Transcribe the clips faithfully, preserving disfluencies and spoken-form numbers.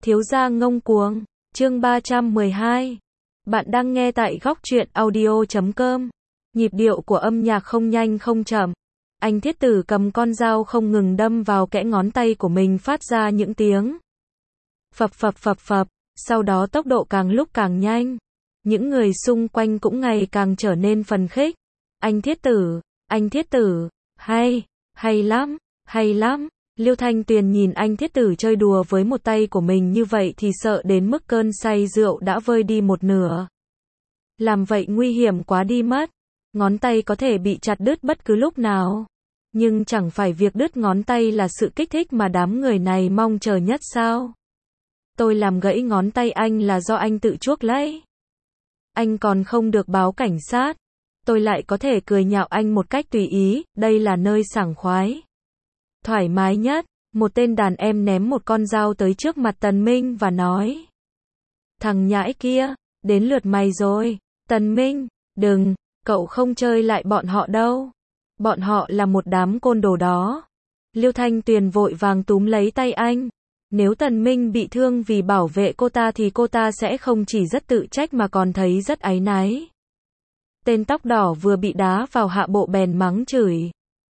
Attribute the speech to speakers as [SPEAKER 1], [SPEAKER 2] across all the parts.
[SPEAKER 1] Thiếu gia ngông cuồng, chương ba trăm mười hai. Bạn đang nghe tại góc truyện audio chấm com. Nhịp điệu của âm nhạc không nhanh không chậm. Anh thiết tử cầm con dao không ngừng đâm vào kẽ ngón tay của mình, phát ra những tiếng phập phập phập phập, sau đó tốc độ càng lúc càng nhanh. Những người xung quanh cũng ngày càng trở nên phấn khích. Anh thiết tử, anh thiết tử, hay, hay lắm, hay lắm. Liêu Thanh Tuyền nhìn anh thiết tử chơi đùa với một tay của mình như vậy thì sợ đến mức cơn say rượu đã vơi đi một nửa. Làm vậy nguy hiểm quá đi mất. Ngón tay có thể bị chặt đứt bất cứ lúc nào. Nhưng chẳng phải việc đứt ngón tay là sự kích thích mà đám người này mong chờ nhất sao? Tôi làm gãy ngón tay anh là do anh tự chuốc lấy. Anh còn không được báo cảnh sát. Tôi lại có thể cười nhạo anh một cách tùy ý, đây là nơi sảng khoái, thoải mái nhất. Một tên đàn em ném một con dao tới trước mặt Tần Minh và nói: thằng nhãi kia, đến lượt mày rồi. Tần Minh, đừng, cậu không chơi lại bọn họ đâu. Bọn họ là một đám côn đồ đó. Liêu Thanh Tuyền vội vàng túm lấy tay anh. Nếu Tần Minh bị thương vì bảo vệ cô ta thì cô ta sẽ không chỉ rất tự trách mà còn thấy rất áy náy. Tên tóc đỏ vừa bị đá vào hạ bộ bèn mắng chửi: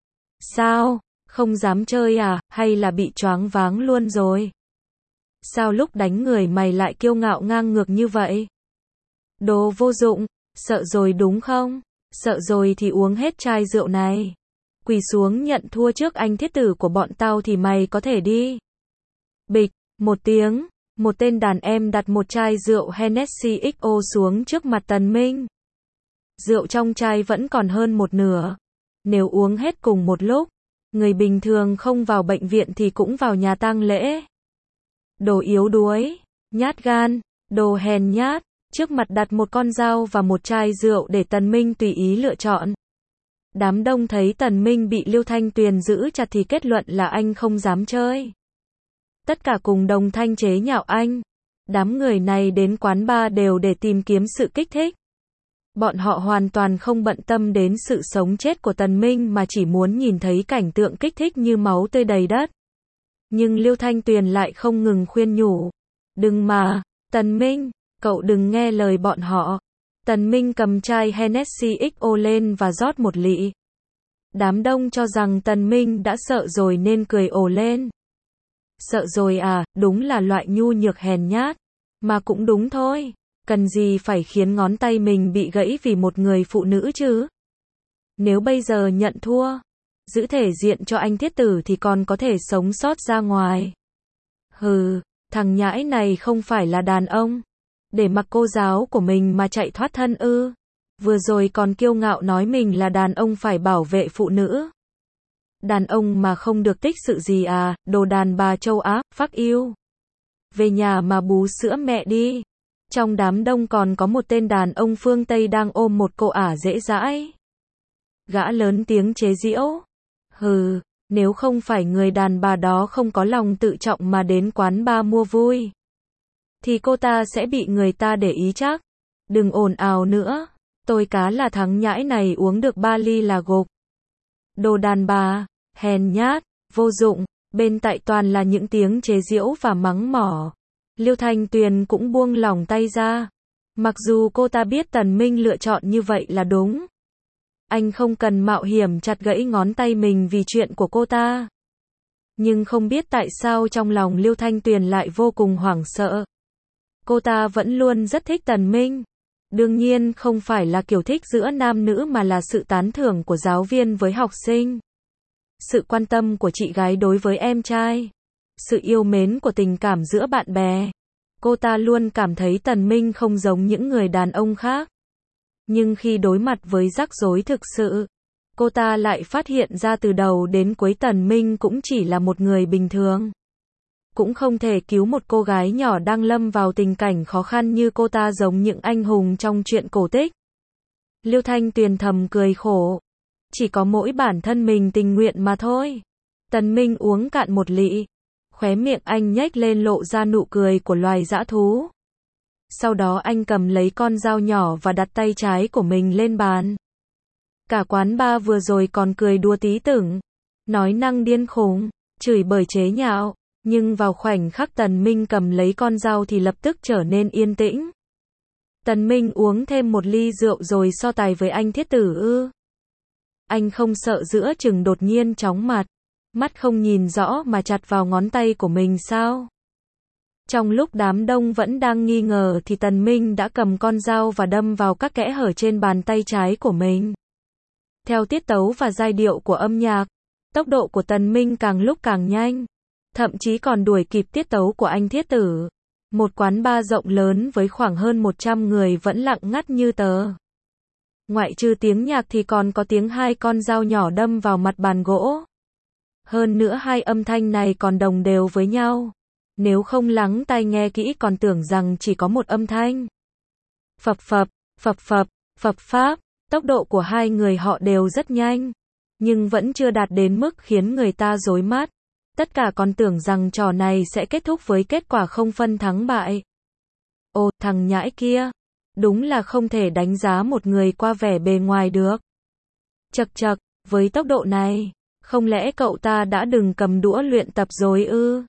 [SPEAKER 1] sao? Không dám chơi à, hay là bị choáng váng luôn rồi? Sao lúc đánh người mày lại kiêu ngạo ngang ngược như vậy? Đồ vô dụng, sợ rồi đúng không? Sợ rồi thì uống hết chai rượu này. Quỳ xuống nhận thua trước anh thiết tử của bọn tao thì mày có thể đi. Bịch, một tiếng, một tên đàn em đặt một chai rượu Hennessy ích o xuống trước mặt Tần Minh. Rượu trong chai vẫn còn hơn một nửa. Nếu uống hết cùng một lúc, người bình thường không vào bệnh viện thì cũng vào nhà tang lễ. Đồ yếu đuối, nhát gan, đồ hèn nhát. Trước mặt đặt một con dao và một chai rượu để Tần Minh tùy ý lựa chọn. Đám đông thấy Tần Minh bị Liêu Thanh Tuyền giữ chặt thì kết luận là anh không dám chơi. Tất cả cùng đồng thanh chế nhạo anh. Đám người này đến quán bar đều để tìm kiếm sự kích thích. Bọn họ hoàn toàn không bận tâm đến sự sống chết của Tần Minh mà chỉ muốn nhìn thấy cảnh tượng kích thích như máu tươi đầy đất. Nhưng Liêu Thanh Tuyền lại không ngừng khuyên nhủ: đừng mà, Tần Minh, cậu đừng nghe lời bọn họ. Tần Minh cầm chai Hennessy ích o lên và rót một lị. Đám đông cho rằng Tần Minh đã sợ rồi nên cười ồ lên. Sợ rồi à, đúng là loại nhu nhược hèn nhát. Mà cũng đúng thôi. Cần gì phải khiến ngón tay mình bị gãy vì một người phụ nữ chứ? Nếu bây giờ nhận thua, giữ thể diện cho anh thiết tử thì còn có thể sống sót ra ngoài. Hừ, thằng nhãi này không phải là đàn ông. Để mặc cô giáo của mình mà chạy thoát thân ư? Vừa rồi còn kiêu ngạo nói mình là đàn ông phải bảo vệ phụ nữ. Đàn ông mà không được tích sự gì à, đồ đàn bà châu Á, fuck yêu. Về nhà mà bú sữa mẹ đi. Trong đám đông còn có một tên đàn ông phương Tây đang ôm một cô ả dễ dãi. Gã lớn tiếng chế giễu: hừ, nếu không phải người đàn bà đó không có lòng tự trọng mà đến quán bar mua vui, thì cô ta sẽ bị người ta để ý chắc. Đừng ồn ào nữa, tôi cá là thằng nhãi này uống được ba ly là gục. Đồ đàn bà, hèn nhát, vô dụng. Bên tại toàn là những tiếng chế giễu và mắng mỏ. Liêu Thanh Tuyền cũng buông lỏng tay ra. Mặc dù cô ta biết Tần Minh lựa chọn như vậy là đúng. Anh không cần mạo hiểm chặt gãy ngón tay mình vì chuyện của cô ta. Nhưng không biết tại sao trong lòng Liêu Thanh Tuyền lại vô cùng hoảng sợ. Cô ta vẫn luôn rất thích Tần Minh. Đương nhiên không phải là kiểu thích giữa nam nữ mà là sự tán thưởng của giáo viên với học sinh. Sự quan tâm của chị gái đối với em trai. Sự yêu mến của tình cảm giữa bạn bè. Cô ta luôn cảm thấy Tần Minh không giống những người đàn ông khác. Nhưng khi đối mặt với rắc rối thực sự, cô ta lại phát hiện ra từ đầu đến cuối Tần Minh cũng chỉ là một người bình thường. Cũng không thể cứu một cô gái nhỏ đang lâm vào tình cảnh khó khăn như cô ta giống những anh hùng trong truyện cổ tích. Liêu Thanh Tuyền thầm cười khổ. Chỉ có mỗi bản thân mình tình nguyện mà thôi. Tần Minh uống cạn một lị. Khóe miệng anh nhếch lên lộ ra nụ cười của loài dã thú. Sau đó anh cầm lấy con dao nhỏ và đặt tay trái của mình lên bàn. Cả quán bar vừa rồi còn cười đùa tí tưởng. Nói năng điên khùng, chửi bới chế nhạo. Nhưng vào khoảnh khắc Tần Minh cầm lấy con dao thì lập tức trở nên yên tĩnh. Tần Minh uống thêm một ly rượu rồi so tài với anh thiết tử ư. Anh không sợ giữa chừng đột nhiên chóng mặt, mắt không nhìn rõ mà chặt vào ngón tay của mình sao? Trong lúc đám đông vẫn đang nghi ngờ thì Tần Minh đã cầm con dao và đâm vào các kẽ hở trên bàn tay trái của mình. Theo tiết tấu và giai điệu của âm nhạc, tốc độ của Tần Minh càng lúc càng nhanh, thậm chí còn đuổi kịp tiết tấu của anh thiết tử. Một quán bar rộng lớn với khoảng hơn một trăm người vẫn lặng ngắt như tờ. Ngoại trừ tiếng nhạc thì còn có tiếng hai con dao nhỏ đâm vào mặt bàn gỗ. Hơn nữa hai âm thanh này còn đồng đều với nhau. Nếu không lắng tai nghe kỹ còn tưởng rằng chỉ có một âm thanh. Phập phập, phập phập, phập pháp, tốc độ của hai người họ đều rất nhanh, nhưng vẫn chưa đạt đến mức khiến người ta rối mắt. Tất cả còn tưởng rằng trò này sẽ kết thúc với kết quả không phân thắng bại. Ồ, thằng nhãi kia, đúng là không thể đánh giá một người qua vẻ bề ngoài được. Chậc chậc, với tốc độ này, không lẽ cậu ta đã đừng cầm đũa luyện tập rồi ư?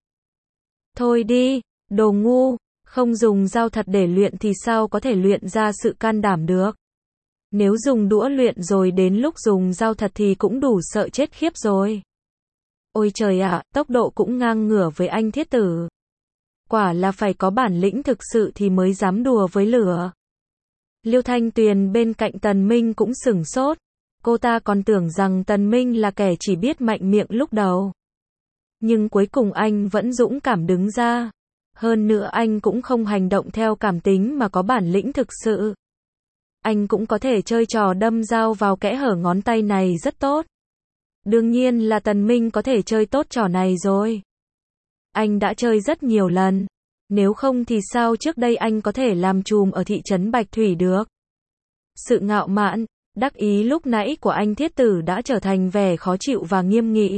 [SPEAKER 1] Thôi đi, đồ ngu, không dùng dao thật để luyện thì sao có thể luyện ra sự can đảm được. Nếu dùng đũa luyện rồi đến lúc dùng dao thật thì cũng đủ sợ chết khiếp rồi. Ôi trời ạ, tốc độ cũng ngang ngửa với anh thiết tử. Quả là phải có bản lĩnh thực sự thì mới dám đùa với lửa. Liêu Thanh Tuyền bên cạnh Tần Minh cũng sửng sốt. Cô ta còn tưởng rằng Tần Minh là kẻ chỉ biết mạnh miệng lúc đầu. Nhưng cuối cùng anh vẫn dũng cảm đứng ra. Hơn nữa anh cũng không hành động theo cảm tính mà có bản lĩnh thực sự. Anh cũng có thể chơi trò đâm dao vào kẽ hở ngón tay này rất tốt. Đương nhiên là Tần Minh có thể chơi tốt trò này rồi. Anh đã chơi rất nhiều lần. Nếu không thì sao trước đây anh có thể làm trùm ở thị trấn Bạch Thủy được? Sự ngạo mạn, đắc ý lúc nãy của anh thiết tử đã trở thành vẻ khó chịu và nghiêm nghị.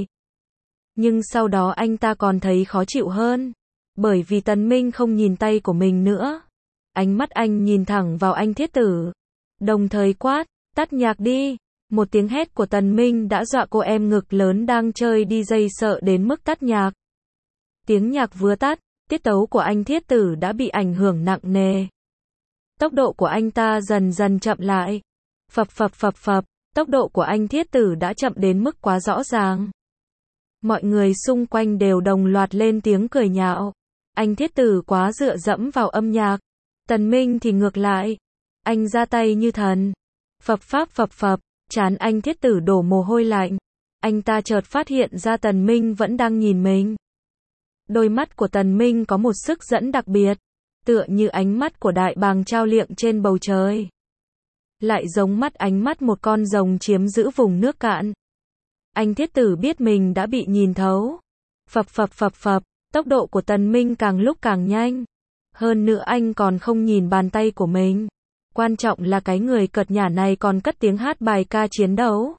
[SPEAKER 1] Nhưng sau đó anh ta còn thấy khó chịu hơn. Bởi vì Tần Minh không nhìn tay của mình nữa. Ánh mắt anh nhìn thẳng vào anh thiết tử. Đồng thời quát, tắt nhạc đi. Một tiếng hét của Tần Minh đã dọa cô em ngực lớn đang chơi đi dây sợ đến mức tắt nhạc. Tiếng nhạc vừa tắt, tiết tấu của anh thiết tử đã bị ảnh hưởng nặng nề. Tốc độ của anh ta dần dần chậm lại. Phập phập phập phập, tốc độ của anh thiết tử đã chậm đến mức quá rõ ràng. Mọi người xung quanh đều đồng loạt lên tiếng cười nhạo. Anh thiết tử quá dựa dẫm vào âm nhạc. Tần Minh thì ngược lại. Anh ra tay như thần. Phập pháp phập phập, trán anh thiết tử đổ mồ hôi lạnh. Anh ta chợt phát hiện ra Tần Minh vẫn đang nhìn mình. Đôi mắt của Tần Minh có một sức dẫn đặc biệt. Tựa như ánh mắt của đại bàng trao liệng trên bầu trời. Lại giống mắt ánh mắt một con rồng chiếm giữ vùng nước cạn. Anh thiết tử biết mình đã bị nhìn thấu. Phập phập phập phập, tốc độ của Tần Minh càng lúc càng nhanh. Hơn nữa anh còn không nhìn bàn tay của mình. Quan trọng là cái người cợt nhả này còn cất tiếng hát bài ca chiến đấu.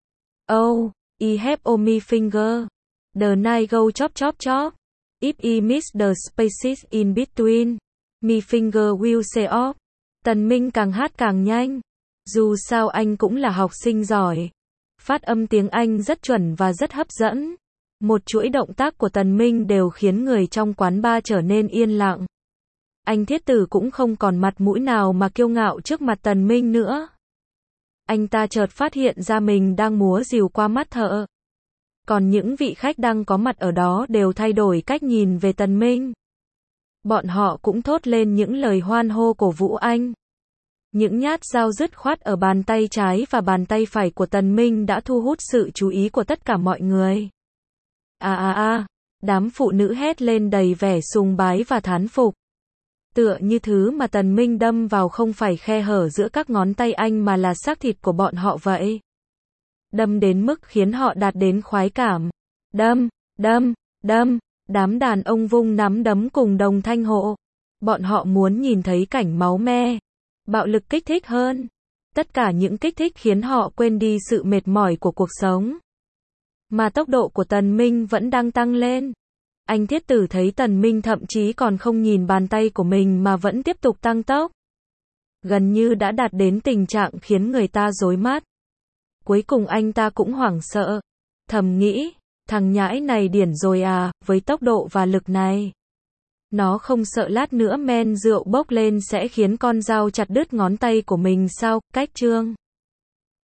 [SPEAKER 1] Oh, I have only finger. The night go chop chop chop. If I miss the spaces in between, my finger will say off. Tần Minh càng hát càng nhanh. Dù sao anh cũng là học sinh giỏi. Phát âm tiếng Anh rất chuẩn và rất hấp dẫn. Một chuỗi động tác của Tần Minh đều khiến người trong quán bar trở nên yên lặng. Anh thiết tử cũng không còn mặt mũi nào mà kiêu ngạo trước mặt Tần Minh nữa. Anh ta chợt phát hiện ra mình đang múa rìu qua mắt thợ. Còn những vị khách đang có mặt ở đó đều thay đổi cách nhìn về Tần Minh. Bọn họ cũng thốt lên những lời hoan hô cổ vũ anh. Những nhát dao dứt khoát ở bàn tay trái và bàn tay phải của Tần Minh đã thu hút sự chú ý của tất cả mọi người. À à à, đám phụ nữ hét lên đầy vẻ sùng bái và thán phục. Tựa như thứ mà Tần Minh đâm vào không phải khe hở giữa các ngón tay anh mà là xác thịt của bọn họ vậy. Đâm đến mức khiến họ đạt đến khoái cảm. Đâm, đâm, đâm, đám đàn ông vung nắm đấm cùng đồng thanh hộ. Bọn họ muốn nhìn thấy cảnh máu me, bạo lực kích thích hơn. Tất cả những kích thích khiến họ quên đi sự mệt mỏi của cuộc sống. Mà tốc độ của Tần Minh vẫn đang tăng lên. Anh thiết tử thấy Tần Minh thậm chí còn không nhìn bàn tay của mình mà vẫn tiếp tục tăng tốc. Gần như đã đạt đến tình trạng khiến người ta rối mắt. Cuối cùng anh ta cũng hoảng sợ. Thầm nghĩ, Thằng nhãi này điển rồi à, với tốc độ và lực này. Nó không sợ lát nữa men rượu bốc lên sẽ khiến con dao chặt đứt ngón tay của mình sao, cách Trương.